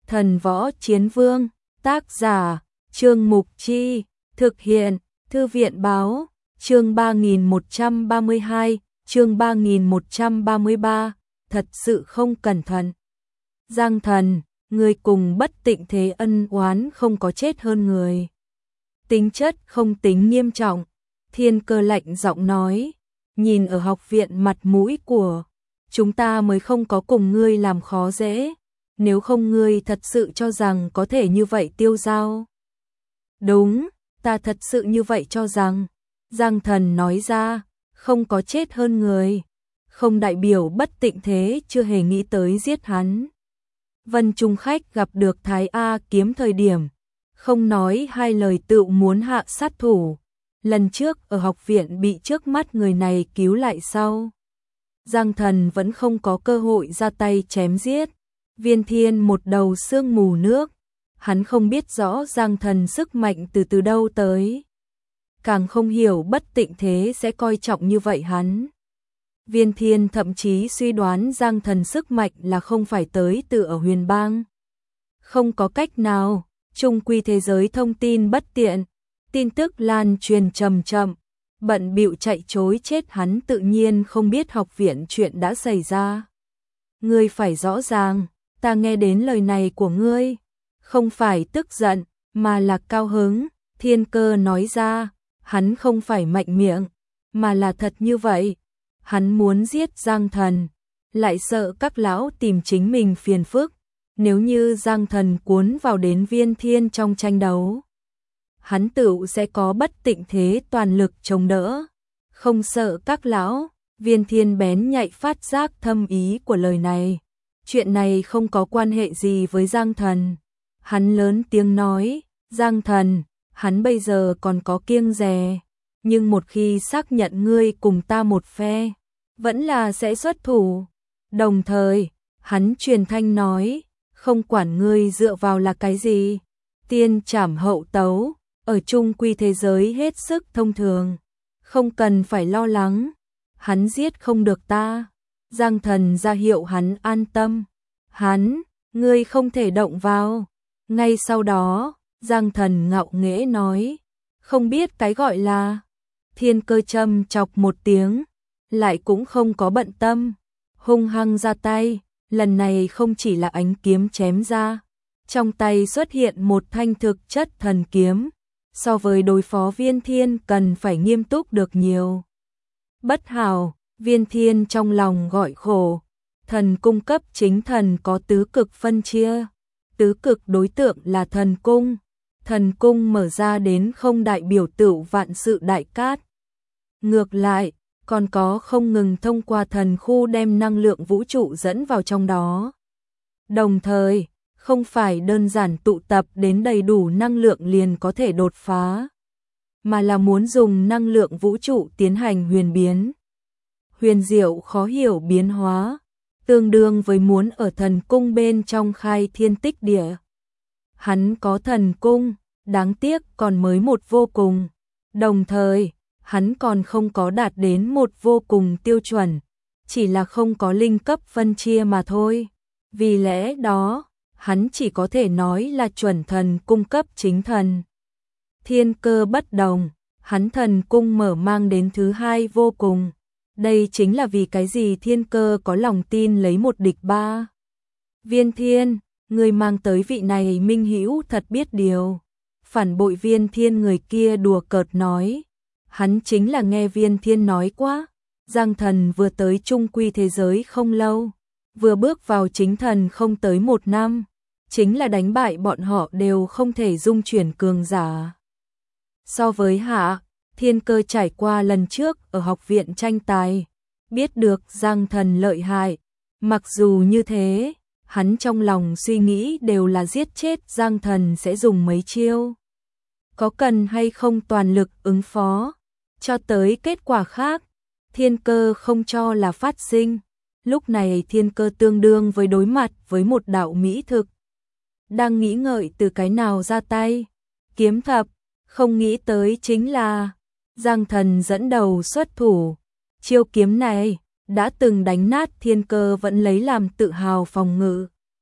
Thần Võ Chiến Vương, tác giả, Trương Mục Chi, thực hiện, Thư viện Báo, chương 3132, chương 3133, thật sự không cẩn thận. Giang Thần, người cùng Bất Tịnh Thế ân oán không có chết hơn người. Tính chất không tính nghiêm trọng, Thiên Cơ lạnh giọng nói, nhìn ở học viện mặt mũi của chúng ta mới không có cùng ngươi làm khó dễ, nếu không ngươi thật sự cho rằng có thể như vậy tiêu dao. Đúng, ta thật sự như vậy cho rằng, Giang Thần nói ra, không có chết hơn người, không đại biểu Bất Tịnh Thế chưa hề nghĩ tới giết hắn. Vân Trung Khách gặp được Thái A Kiếm thời điểm, không nói hai lời tự muốn hạ sát thủ, lần trước ở học viện bị trước mắt người này cứu lại sau. Giang Thần vẫn không có cơ hội ra tay chém giết, Viên Thiên một đầu sương mù nước, hắn không biết rõ Giang Thần sức mạnh từ đâu tới, càng không hiểu Bất Tịnh Thế sẽ coi trọng như vậy hắn. Viên Thiên thậm chí suy đoán Giang Thần sức mạnh là không phải tới từ ở Huyền Bang. Không có cách nào, chung quy thế giới thông tin bất tiện, tin tức lan truyền chậm chậm, bận bịu chạy trối chết hắn tự nhiên không biết học viện chuyện đã xảy ra. Ngươi phải rõ ràng, ta nghe đến lời này của ngươi, không phải tức giận, mà là cao hứng, Thiên Cơ nói ra, hắn không phải mạnh miệng, mà là thật như vậy. Hắn muốn giết Giang Thần, lại sợ các lão tìm chính mình phiền phức, nếu như Giang Thần cuốn vào đến Viên Thiên trong tranh đấu, hắn tự sẽ có Bất Tịnh Thế toàn lực chống đỡ, không sợ các lão. Viên Thiên bén nhạy phát giác thâm ý của lời này, chuyện này không có quan hệ gì với Giang Thần. Hắn lớn tiếng nói, Giang Thần, hắn bây giờ còn có kiêng dè, nhưng một khi xác nhận ngươi cùng ta một phe, vẫn là sẽ xuất thủ. Đồng thời, hắn truyền thanh nói, không quản ngươi dựa vào là cái gì, tiên trảm hậu tấu, ở chung quy thế giới hết sức thông thường, không cần phải lo lắng, hắn giết không được ta. Giang Thần ra hiệu hắn an tâm, ngươi không thể động vào. Ngay sau đó, Giang Thần ngạo nghễ nói, không biết cái gọi là. Thiên Cơ châm chọc một tiếng, lại cũng không có bận tâm, hung hăng ra tay, lần này không chỉ là ánh kiếm chém ra, trong tay xuất hiện một thanh thực chất thần kiếm, so với đối phó Viên Thiên cần phải nghiêm túc được nhiều. Bất hảo, Viên Thiên trong lòng gọi khổ, thần cung cấp chính thần có tứ cực phân chia, tứ cực đối tượng là thần cung mở ra đến không đại biểu tựu vạn sự đại cát. Ngược lại, còn có không ngừng thông qua thần khu đem năng lượng vũ trụ dẫn vào trong đó. Đồng thời, không phải đơn giản tụ tập đến đầy đủ năng lượng liền có thể đột phá, mà là muốn dùng năng lượng vũ trụ tiến hành huyền biến. Huyền diệu khó hiểu biến hóa, tương đương với muốn ở thần cung bên trong khai thiên tích địa. Hắn có thần cung, đáng tiếc còn mới một vô cùng, đồng thời, hắn còn không có đạt đến một vô cùng tiêu chuẩn, chỉ là không có linh cấp phân chia mà thôi. Vì lẽ đó, hắn chỉ có thể nói là chuẩn thần cung cấp chính thần. Thiên Cơ bất đồng, hắn thần cung mở mang đến thứ hai vô cùng. Đây chính là vì cái gì Thiên Cơ có lòng tin lấy một địch ba. Viên Thiên, người mang tới vị này minh hữu thật biết điều. Phản bội Viên Thiên người kia đùa cợt nói. Hắn chính là nghe Viên Thiên nói quá, Giang Thần vừa tới trung quy thế giới không lâu, vừa bước vào chính thần không tới 1 năm, chính là đánh bại bọn họ đều không thể dung chuyển cường giả. So với Hạ, Thiên Cơ trải qua lần trước ở học viện tranh tài, biết được Giang Thần lợi hại, mặc dù như thế, hắn trong lòng suy nghĩ đều là giết chết Giang Thần sẽ dùng mấy chiêu. Có cần hay không toàn lực ứng phó? Cho tới kết quả khác, Thiên Cơ không cho là phát sinh. Lúc này Thiên Cơ tương đương với đối mặt với một đạo mỹ thực. Đang nghĩ ngợi từ cái nào ra tay. Kiếm thập, không nghĩ tới chính là Giang Thần dẫn đầu xuất thủ. Chiêu kiếm này đã từng đánh nát Thiên Cơ vẫn lấy làm tự hào phòng ngự.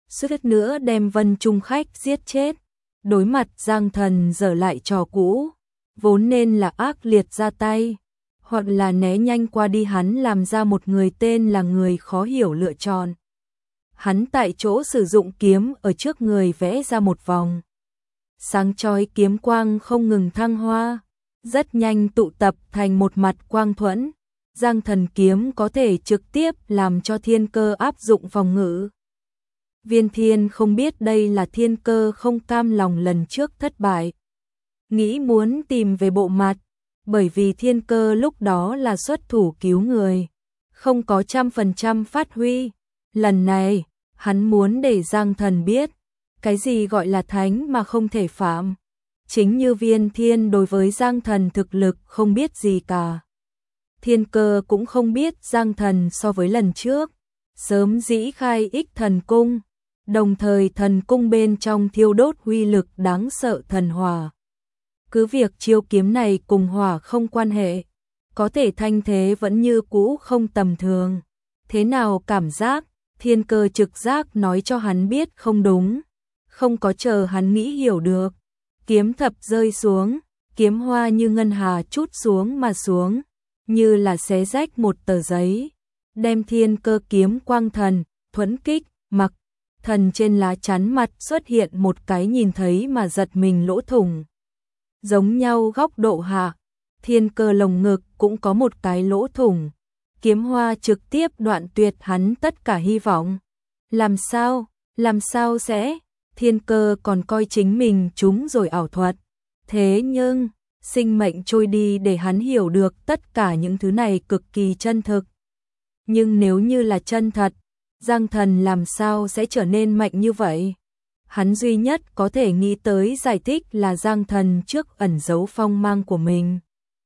suýt nữa đem Vân Trung Khách giết chết. Đối mặt Giang Thần dở lại trò cũ, vốn nên là ác liệt ra tay, hoặc là né nhanh qua đi, hắn làm ra một người tên là người khó hiểu lựa chọn. Hắn tại chỗ sử dụng kiếm ở trước người vẽ ra một vòng. Sáng chói kiếm quang không ngừng thăng hoa, rất nhanh tụ tập thành một mặt quang thuẫn. Giang Thần kiếm có thể trực tiếp làm cho Thiên Cơ áp dụng phòng ngự. Viên Thiên không biết đây là Thiên Cơ không cam lòng lần trước thất bại, nghĩ muốn tìm về bộ mặt, bởi vì Thiên Cơ lúc đó là xuất thủ cứu người, không có 100% phát huy. Lần này, hắn muốn để Giang Thần biết, cái gì gọi là thánh mà không thể phạm. Chính như Viên Thiên đối với Giang Thần thực lực không biết gì cả. Thiên Cơ cũng không biết Giang Thần so với lần trước, sớm dĩ khai ích thần cung, đồng thời thần cung bên trong thiêu đốt huy lực đáng sợ thần hỏa. Cứ việc chiêu kiếm này cùng hỏa không quan hệ, có thể thanh thế vẫn như cũ không tầm thường. Thế nào cảm giác, Thiên Cơ trực giác nói cho hắn biết không đúng, không có chờ hắn nghĩ hiểu được. Kiếm thập rơi xuống, kiếm hoa như ngân hà trút xuống mà xuống, như là xé rách một tờ giấy, đem Thiên Cơ kiếm quang thần, thuẫn kích, mặc. Thần trên lá chắn mặt xuất hiện một cái nhìn thấy mà giật mình lỗ thủng. Giống nhau góc độ hạ, Thiên Cơ lồng ngực cũng có một cái lỗ thủng. Kiếm hoa trực tiếp đoạn tuyệt hắn tất cả hy vọng. Làm sao sẽ? Thiên Cơ còn coi chính mình trúng rồi ảo thuật. Thế nhưng, sinh mệnh trôi đi để hắn hiểu được tất cả những thứ này cực kỳ chân thực. Nhưng nếu như là chân thật, Giang Thần làm sao sẽ trở nên mạnh như vậy? Hắn duy nhất có thể nghĩ tới giải thích là Giang Thần trước ẩn giấu phong mang của mình.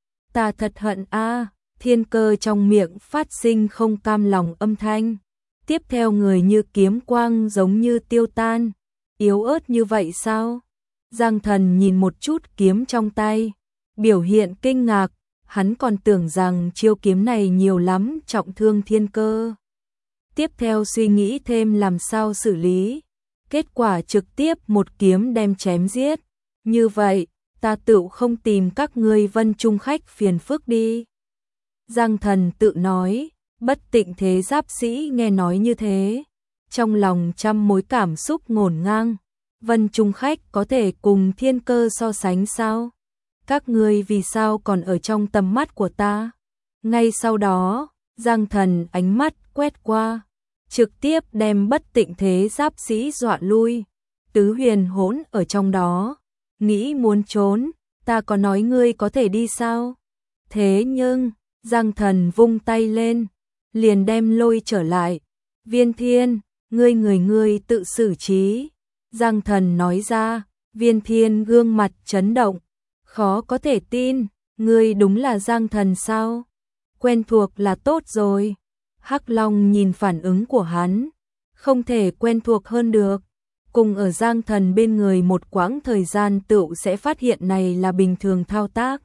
Ta thật hận a. Thiên Cơ trong miệng phát sinh không cam lòng âm thanh. Tiếp theo người như kiếm quang giống như tiêu tan. Yếu ớt như vậy sao? Giang Thần nhìn một chút kiếm trong tay, biểu hiện kinh ngạc, hắn còn tưởng rằng chiêu kiếm này nhiều lắm trọng thương Thiên Cơ. Tiếp theo suy nghĩ thêm làm sao xử lý, kết quả trực tiếp một kiếm đem chém giết. Như vậy, ta tự không tìm các ngươi Vân Trung Khách phiền phức đi. Giang Thần tự nói. Bất Tịnh Thế Giáp Sĩ nghe nói như thế, trong lòng trăm mối cảm xúc ngổn ngang. Vân Trung Khách có thể cùng Thiên Cơ so sánh sao? Các ngươi vì sao còn ở trong tầm mắt của ta? Ngay sau đó, Giang Thần ánh mắt quét qua, trực tiếp đem Bất Tịnh Thế Giáp Sĩ dọa lui. Tứ Huyền hỗn ở trong đó, nghĩ muốn trốn, ta có nói ngươi có thể đi sao? Thế nhưng, Giang Thần vung tay lên, liền đem lôi trở lại. Viên Thiên, ngươi tự xử trí. Giang Thần nói ra. Viên Thiên gương mặt chấn động, khó có thể tin, ngươi đúng là Giang Thần sao? Quen thuộc là tốt rồi. Hắc Long nhìn phản ứng của hắn, không thể quen thuộc hơn được. Cùng ở Giang Thần bên người một quãng thời gian tựu sẽ phát hiện này là bình thường thao tác.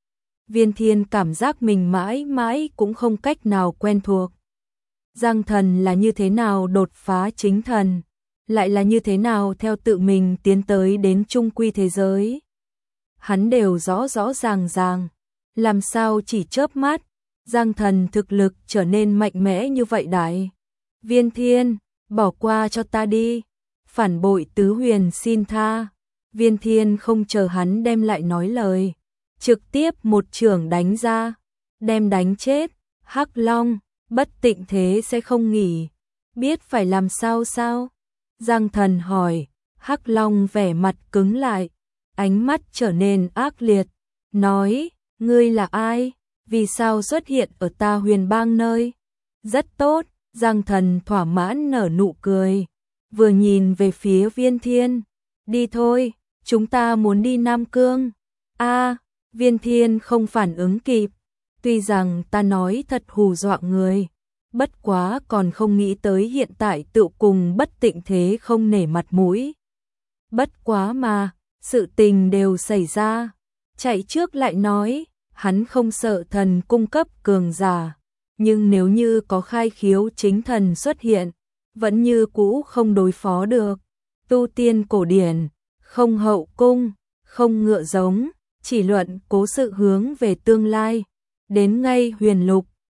Viên Thiên cảm giác mình mãi mãi cũng không cách nào quen thuộc. Giang Thần là như thế nào đột phá chính thần, lại là như thế nào theo tự mình tiến tới đến trung quy thế giới. Hắn đều rõ ràng, làm sao chỉ chớp mắt, Giang Thần thực lực trở nên mạnh mẽ như vậy đại. Viên Thiên, bỏ qua cho ta đi. Phản bội Tứ Huyền xin tha. Viên Thiên không chờ hắn đem lại nói lời, trực tiếp một chưởng đánh ra, đem đánh chết. Hắc Long, Bất Tịnh Thế sẽ không nghỉ, biết phải làm sao sao? Giang Thần hỏi. Hắc Long vẻ mặt cứng lại, ánh mắt trở nên ác liệt, nói, ngươi là ai? Vì sao xuất hiện ở ta Huyền Bang nơi? Rất tốt, Giang Thần thỏa mãn nở nụ cười, vừa nhìn về phía Viên Thiên, đi thôi, chúng ta muốn đi Nam Cương. Viên Thiên không phản ứng kịp, tuy rằng ta nói thật hù dọa người, bất quá còn không nghĩ tới hiện tại tự cùng Bất Tịnh Thế không nể mặt mũi. Bất quá mà, sự tình đều xảy ra, chạy trước lại nói, hắn không sợ thần cung cấp cường giả, nhưng nếu như có khai khiếu chính thần xuất hiện, vẫn như cũ không đối phó được. Tu tiên cổ điển, không hậu cung, không ngựa giống, chỉ luận cố sự hướng về tương lai. Đến ngay huyền lục,